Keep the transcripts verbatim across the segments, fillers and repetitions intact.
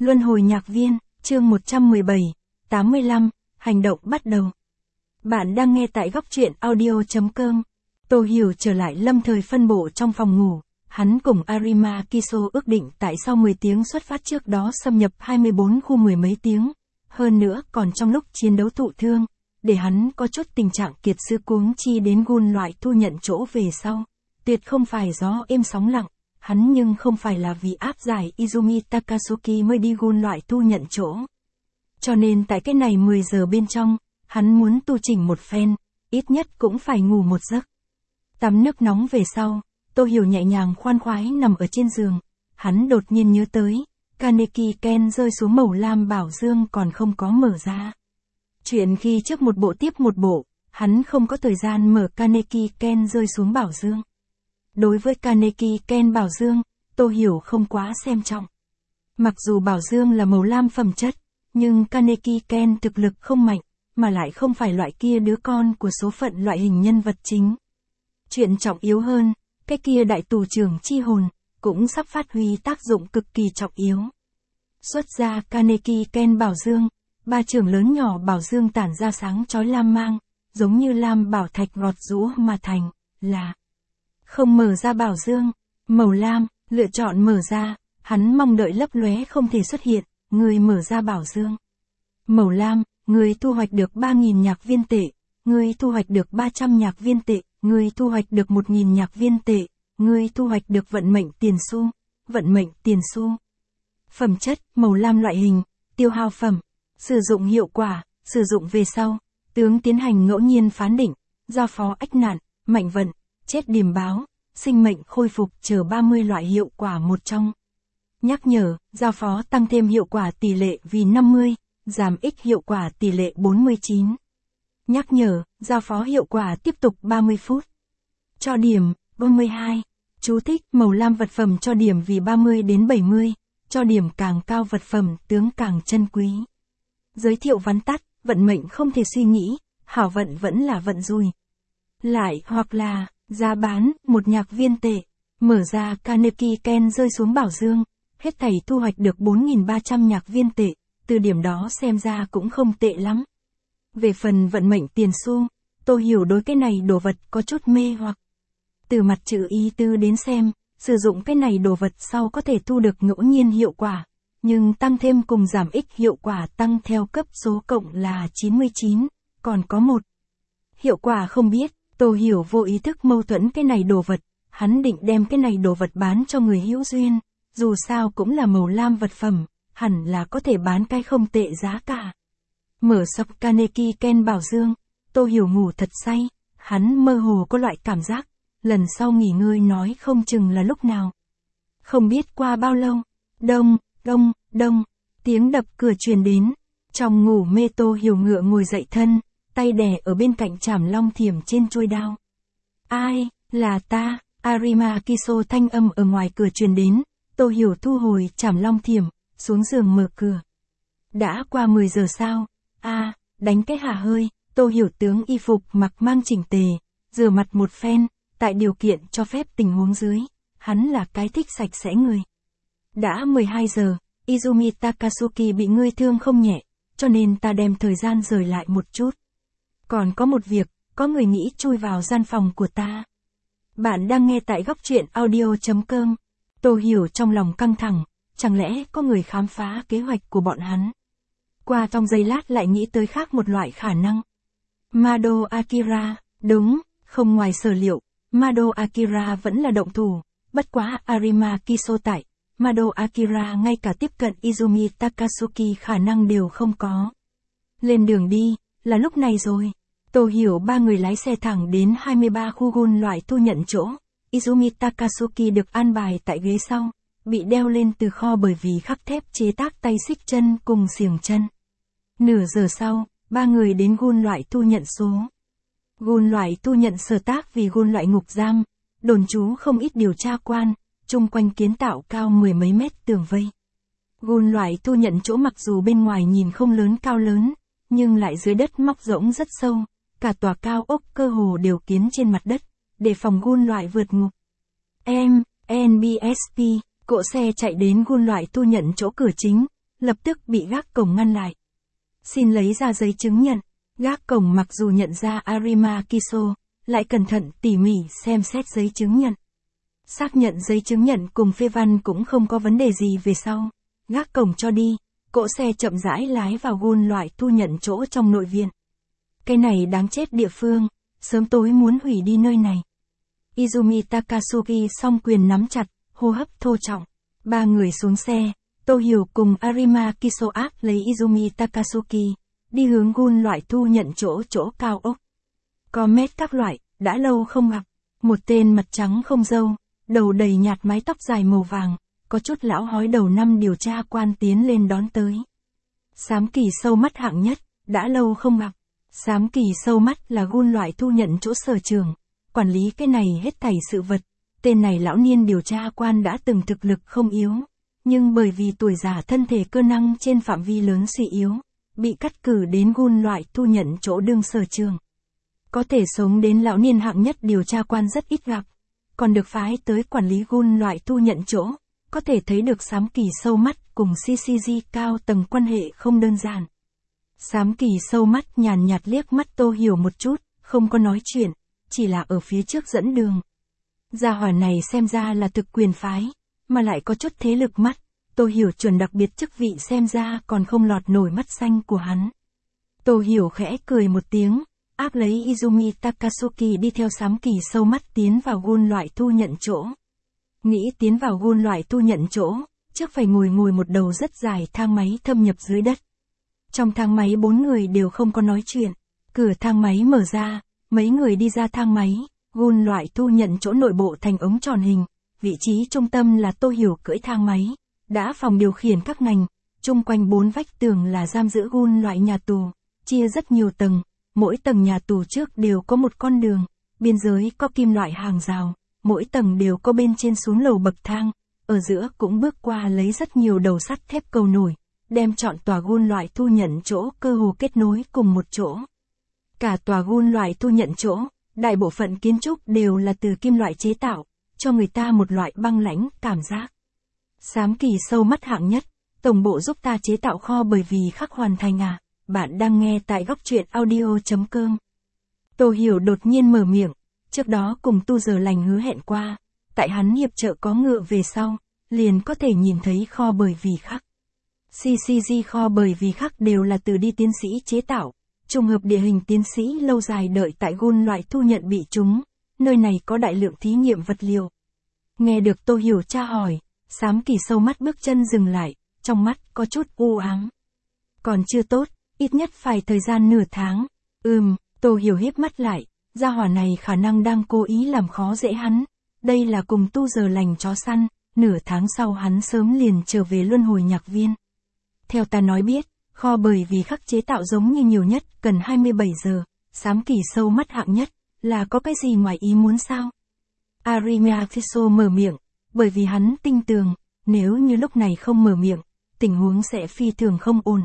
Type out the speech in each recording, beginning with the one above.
Luân hồi nhạc viên, chương một trăm mười bảy, tám mươi lăm, hành động bắt đầu. Bạn đang nghe tại góc truyện audio.com. Tô Hiểu trở lại lâm thời phân bộ trong phòng ngủ. Hắn cùng Arima Kiso ước định tại sau mười tiếng xuất phát trước đó xâm nhập hai mươi bốn khu mười mấy tiếng. Hơn nữa còn trong lúc chiến đấu thụ thương, để hắn có chút tình trạng kiệt sức cuống chi đến gun loại thu nhận chỗ về sau. Tuyệt không phải gió êm sóng lặng, hắn nhưng không phải là vì áp giải Izumi Takasuki mới đi gun loại thu nhận chỗ. Cho nên tại cái này mười giờ bên trong, hắn muốn tu chỉnh một phen, ít nhất cũng phải ngủ một giấc. Tắm nước nóng về sau, Tô Hiểu nhẹ nhàng khoan khoái nằm ở trên giường, hắn đột nhiên nhớ tới, Kaneki Ken rơi xuống màu lam bảo dương còn không có mở ra. Chuyện khi trước một bộ tiếp một bộ, hắn không có thời gian mở Kaneki Ken rơi xuống bảo dương. Đối với Kaneki Ken bảo dương, Tô Hiểu không quá xem trọng. Mặc dù bảo dương là màu lam phẩm chất, nhưng Kaneki Ken thực lực không mạnh, mà lại không phải loại kia đứa con của số phận loại hình nhân vật chính. Chuyện trọng yếu hơn, cái kia đại tù trưởng chi hồn, cũng sắp phát huy tác dụng cực kỳ trọng yếu. Xuất ra Kaneki Ken bảo dương, ba trường lớn nhỏ bảo dương tản ra sáng chói lam mang, giống như lam bảo thạch gọt rũa mà thành, là không mở ra bảo dương, màu lam, lựa chọn mở ra, hắn mong đợi lấp lóe không thể xuất hiện, người mở ra bảo dương. Màu lam, người thu hoạch được ba nghìn nhạc viên tệ, người thu hoạch được ba trăm nhạc viên tệ, người thu hoạch được một nghìn nhạc viên tệ, người thu hoạch được vận mệnh tiền xu, vận mệnh tiền xu. Phẩm chất, màu lam loại hình, tiêu hao phẩm, sử dụng hiệu quả, sử dụng về sau, tướng tiến hành ngẫu nhiên phán định, giao phó ách nạn, mạnh vận, chết điểm báo, sinh mệnh khôi phục chờ ba mươi loại hiệu quả một trong. Nhắc nhở, giao phó tăng thêm hiệu quả tỷ lệ vì năm mươi, giảm ít hiệu quả tỷ lệ bốn mươi chín. Nhắc nhở, giao phó hiệu quả tiếp tục ba mươi phút. Cho điểm, ba mươi hai. Chú thích, màu lam vật phẩm cho điểm vì ba mươi đến bảy mươi, cho điểm càng cao vật phẩm tướng càng chân quý. Giới thiệu vắn tắt, vận mệnh không thể suy nghĩ, hảo vận vẫn là vận rủi. Lại hoặc là, giá bán, một nhạc viên tệ, mở ra Kaneki Ken rơi xuống bảo dương, hết thảy thu hoạch được bốn nghìn ba trăm nhạc viên tệ, từ điểm đó xem ra cũng không tệ lắm. Về phần vận mệnh tiền xu, Tô Hiểu đối cái này đồ vật có chút mê hoặc. Từ mặt chữ ý tư đến xem, sử dụng cái này đồ vật sau có thể thu được ngẫu nhiên hiệu quả, nhưng tăng thêm cùng giảm ích hiệu quả tăng theo cấp số cộng là chín mươi chín, còn có một hiệu quả không biết. Tô Hiểu vô ý thức mâu thuẫn cái này đồ vật, hắn định đem cái này đồ vật bán cho người hữu duyên, dù sao cũng là màu lam vật phẩm, hẳn là có thể bán cái không tệ giá cả. Mở sập Kaneki Ken bảo dương, Tô Hiểu ngủ thật say, hắn mơ hồ có loại cảm giác, lần sau nghỉ ngơi nói không chừng là lúc nào. Không biết qua bao lâu, đông, đông, đông, tiếng đập cửa truyền đến, trong ngủ mê Tô Hiểu ngựa ngồi dậy thân, tay đè ở bên cạnh chảm long thiểm trên chuôi đao. Ai, là ta, Arima Kiso thanh âm ở ngoài cửa truyền đến, Tô Hiểu thu hồi chảm long thiểm, xuống giường mở cửa. Đã qua mười giờ sao? A, à, đánh cái hả hơi, Tô Hiểu tướng y phục mặc mang chỉnh tề, rửa mặt một phen, tại điều kiện cho phép tình huống dưới, hắn là cái thích sạch sẽ người. Đã mười hai giờ, Izumi Takasuki bị ngươi thương không nhẹ, cho nên ta đem thời gian rời lại một chút. Còn có một việc, có người nghĩ chui vào gian phòng của ta. Bạn đang nghe tại góc truyện audio.com. Tô Hiểu trong lòng căng thẳng, chẳng lẽ có người khám phá kế hoạch của bọn hắn. Qua trong giây lát lại nghĩ tới khác một loại khả năng. Mado Akira, đúng, không ngoài sở liệu, Mado Akira vẫn là động thủ, bất quá Arima Kiso tại, Mado Akira ngay cả tiếp cận Izumi Takasuki khả năng đều không có. Lên đường đi, là lúc này rồi. Tô Hiểu ba người lái xe thẳng đến hai mươi ba khu gun loại thu nhận chỗ. Izumi Takasuki được an bài tại ghế sau, bị đeo lên từ kho bởi vì khắc thép chế tác tay xích chân cùng xiềng chân. Nửa giờ sau, ba người đến gun loại thu nhận số. Gun loại thu nhận sở tác vì gun loại ngục giam, đồn trú không ít điều tra quan, chung quanh kiến tạo cao mười mấy mét tường vây. Gun loại thu nhận chỗ mặc dù bên ngoài nhìn không lớn cao lớn, nhưng lại dưới đất móc rỗng rất sâu, cả tòa cao ốc cơ hồ đều kiến trên mặt đất, để phòng gun loại vượt ngục. Em, en bê ét pê, cỗ xe chạy đến gun loại thu nhận chỗ cửa chính, lập tức bị gác cổng ngăn lại. Xin lấy ra giấy chứng nhận. Gác cổng mặc dù nhận ra Arima Kiso, lại cẩn thận tỉ mỉ xem xét giấy chứng nhận. Xác nhận giấy chứng nhận cùng phê văn cũng không có vấn đề gì về sau. Gác cổng cho đi, cỗ xe chậm rãi lái vào gun loại thu nhận chỗ trong nội viện. Cái này đáng chết địa phương, sớm tối muốn hủy đi nơi này. Izumi Takasugi song quyền nắm chặt, hô hấp thô trọng. Ba người xuống xe, Tô Hiểu cùng Arima Kiso áp lấy Izumi Takasugi, đi hướng gun loại thu nhận chỗ chỗ cao ốc. Comet các loại, đã lâu không gặp. Một tên mặt trắng không râu, đầu đầy nhạt mái tóc dài màu vàng, có chút lão hói đầu năm điều tra quan tiến lên đón tới. Xám Kỳ sâu mắt hạng nhất, đã lâu không gặp. Xám Kỳ sâu mắt là gun loại thu nhận chỗ sở trường, quản lý cái này hết thảy sự vật. Tên này lão niên điều tra quan đã từng thực lực không yếu, nhưng bởi vì tuổi già thân thể cơ năng trên phạm vi lớn suy yếu, bị cắt cử đến gun loại thu nhận chỗ đương sở trường. Có thể sống đến lão niên hạng nhất điều tra quan rất ít gặp, còn được phái tới quản lý gun loại thu nhận chỗ, có thể thấy được Xám Kỳ sâu mắt cùng xê xê giê cao tầng quan hệ không đơn giản. Xám Kỳ sâu mắt nhàn nhạt liếc mắt Tô Hiểu một chút, không có nói chuyện, chỉ là ở phía trước dẫn đường. Gia hỏa này xem ra là thực quyền phái, mà lại có chút thế lực mắt, Tô Hiểu chuẩn đặc biệt chức vị xem ra còn không lọt nổi mắt xanh của hắn. Tô Hiểu khẽ cười một tiếng, áp lấy Izumi Takasugi đi theo Xám Kỳ sâu mắt tiến vào gun loại thu nhận chỗ. Nghĩ tiến vào gun loại thu nhận chỗ, trước phải ngồi ngồi một đầu rất dài thang máy thâm nhập dưới đất. Trong thang máy bốn người đều không có nói chuyện, cửa thang máy mở ra, mấy người đi ra thang máy, gun loại thu nhận chỗ nội bộ thành ống tròn hình, vị trí trung tâm là Tô Hiểu cưỡi thang máy, đã phòng điều khiển các ngành, chung quanh bốn vách tường là giam giữ gun loại nhà tù, chia rất nhiều tầng, mỗi tầng nhà tù trước đều có một con đường, biên giới có kim loại hàng rào, mỗi tầng đều có bên trên xuống lầu bậc thang, ở giữa cũng bước qua lấy rất nhiều đầu sắt thép cầu nổi, đem trọn tòa gun loại thu nhận chỗ cơ hồ kết nối cùng một chỗ. Cả tòa gun loại thu nhận chỗ, đại bộ phận kiến trúc đều là từ kim loại chế tạo, cho người ta một loại băng lãnh cảm giác. Xám Kỳ sâu mắt hạng nhất, tổng bộ giúp ta chế tạo kho bởi vì khắc hoàn thành à, bạn đang nghe tại góc truyện audio chấm com. Tô Hiểu đột nhiên mở miệng, trước đó cùng Tu Giờ Lành hứa hẹn qua, tại hắn hiệp trợ có ngựa về sau, liền có thể nhìn thấy kho bởi vì khắc. xê xê giê kho bởi vì khắc đều là từ đi tiến sĩ chế tạo, trùng hợp địa hình tiến sĩ lâu dài đợi tại gun loại thu nhận bị trúng, nơi này có đại lượng thí nghiệm vật liệu. Nghe được Tô Hiểu tra hỏi, Xám Kỳ sâu mắt bước chân dừng lại, trong mắt có chút u ám. Còn chưa tốt, ít nhất phải thời gian nửa tháng. Ừm, Tô Hiểu hiếp mắt lại, gia hỏa này khả năng đang cố ý làm khó dễ hắn. Đây là cùng Tu Giờ Lành chó săn, nửa tháng sau hắn sớm liền trở về luân hồi nhạc viên. Theo ta nói biết, kho bởi vì khắc chế tạo giống như nhiều nhất cần hai mươi bảy giờ, Xám Kỳ sâu mắt hạng nhất, là có cái gì ngoài ý muốn sao? Arima Kiso mở miệng, bởi vì hắn tin tường, nếu như lúc này không mở miệng, tình huống sẽ phi thường không ổn.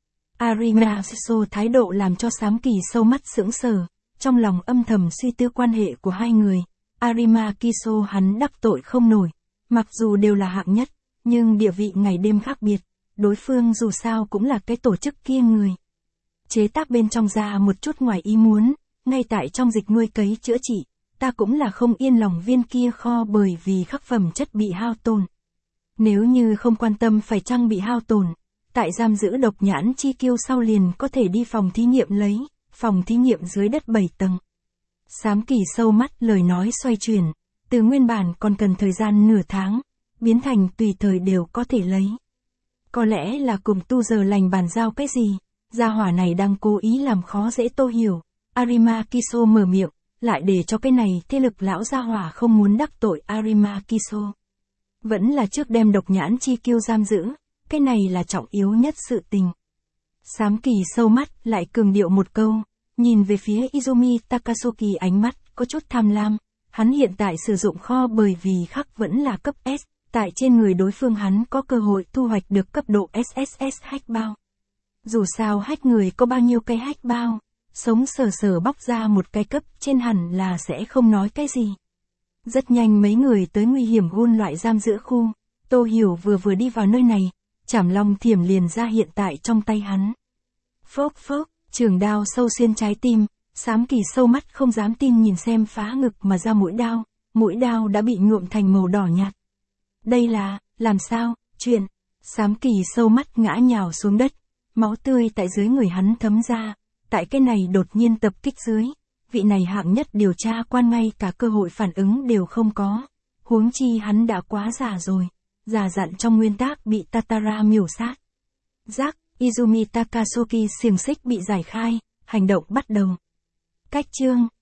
Arima Kiso thái độ làm cho Xám Kỳ sâu mắt sững sờ, trong lòng âm thầm suy tư quan hệ của hai người. Arima Kiso hắn đắc tội không nổi, mặc dù đều là hạng nhất, nhưng địa vị ngày đêm khác biệt, đối phương dù sao cũng là cái tổ chức kia người. Chế tác bên trong ra một chút ngoài ý muốn, ngay tại trong dịch nuôi cấy chữa trị, ta cũng là không yên lòng viên kia kho bởi vì khắc phẩm chất bị hao tổn. Nếu như không quan tâm phải chăng bị hao tổn, tại giam giữ độc nhãn chi kiêu sau liền có thể đi phòng thí nghiệm lấy, phòng thí nghiệm dưới đất bảy tầng. Xám Kỳ sâu mắt lời nói xoay chuyển, từ nguyên bản còn cần thời gian nửa tháng, biến thành tùy thời đều có thể lấy. Có lẽ là cùng Tu Giờ Lành bàn giao cái gì, gia hỏa này đang cố ý làm khó dễ Tô Hiểu. Arima Kiso mở miệng, lại để cho cái này thế lực lão gia hỏa không muốn đắc tội Arima Kiso. Vẫn là trước đem độc nhãn chi kiêu giam giữ, cái này là trọng yếu nhất sự tình. Xám Kỳ sâu mắt lại cường điệu một câu, nhìn về phía Izumi Takasugi ánh mắt có chút tham lam, hắn hiện tại sử dụng kho bởi vì khắc vẫn là cấp S, tại trên người đối phương hắn có cơ hội thu hoạch được cấp độ ét ét ét hack bao. Dù sao hack người có bao nhiêu cái hack bao, sống sờ sờ bóc ra một cái cấp trên hẳn là sẽ không nói cái gì. Rất nhanh mấy người tới nguy hiểm gun loại giam giữ khu, Tô Hiểu vừa vừa đi vào nơi này, chảm long thiểm liền ra hiện tại trong tay hắn. Phốc phốc, trường đao sâu xuyên trái tim, Xám Kỳ sâu mắt không dám tin nhìn xem phá ngực mà ra mũi đao, mũi đao đã bị nhuộm thành màu đỏ nhạt. Đây là, làm sao, chuyện, Xám Kỳ sâu mắt ngã nhào xuống đất, máu tươi tại dưới người hắn thấm ra, tại cái này đột nhiên tập kích dưới, vị này hạng nhất điều tra quan ngay cả cơ hội phản ứng đều không có, huống chi hắn đã quá già rồi, già dặn trong nguyên tác bị Tatara miểu sát. Giác, Izumi Takasuki xiềng xích bị giải khai, hành động bắt đầu. Cách chương